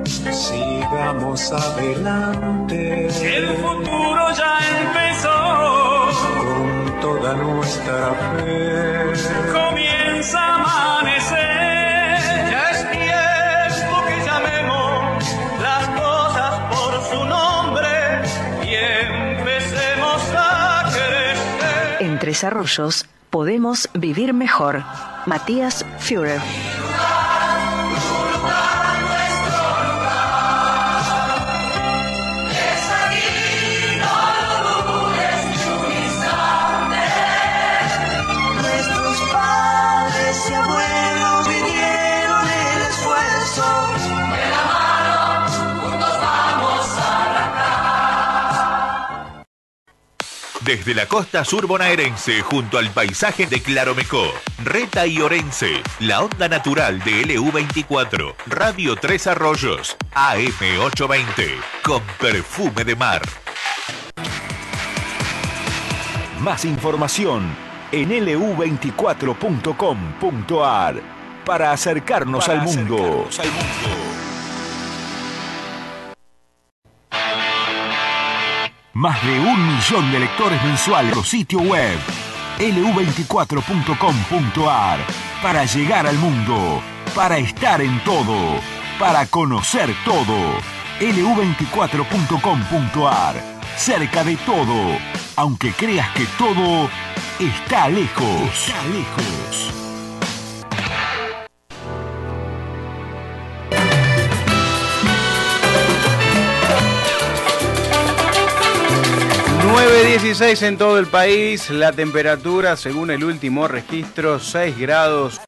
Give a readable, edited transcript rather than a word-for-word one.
Sigamos adelante. El futuro ya empezó. Con toda nuestra fe. Comienza a amanecer. Ya es tiempo que llamemos las cosas por su nombre y empecemos a crecer. En Tres Arroyos podemos vivir mejor. Matías Führer. Desde la costa sur bonaerense, junto al paisaje de Claromecó, Reta y Orense, la onda natural de LU24, Radio Tres Arroyos, AM820, con perfume de mar. Más información en lu24.com.ar para acercarnos al mundo. Más de 1 millón de lectores mensuales en nuestro sitio web lu24.com.ar para llegar al mundo, para estar en todo, para conocer todo. lu24.com.ar, cerca de todo, aunque creas que todo está lejos. 9:16 en todo el país, la temperatura según el último registro 6 grados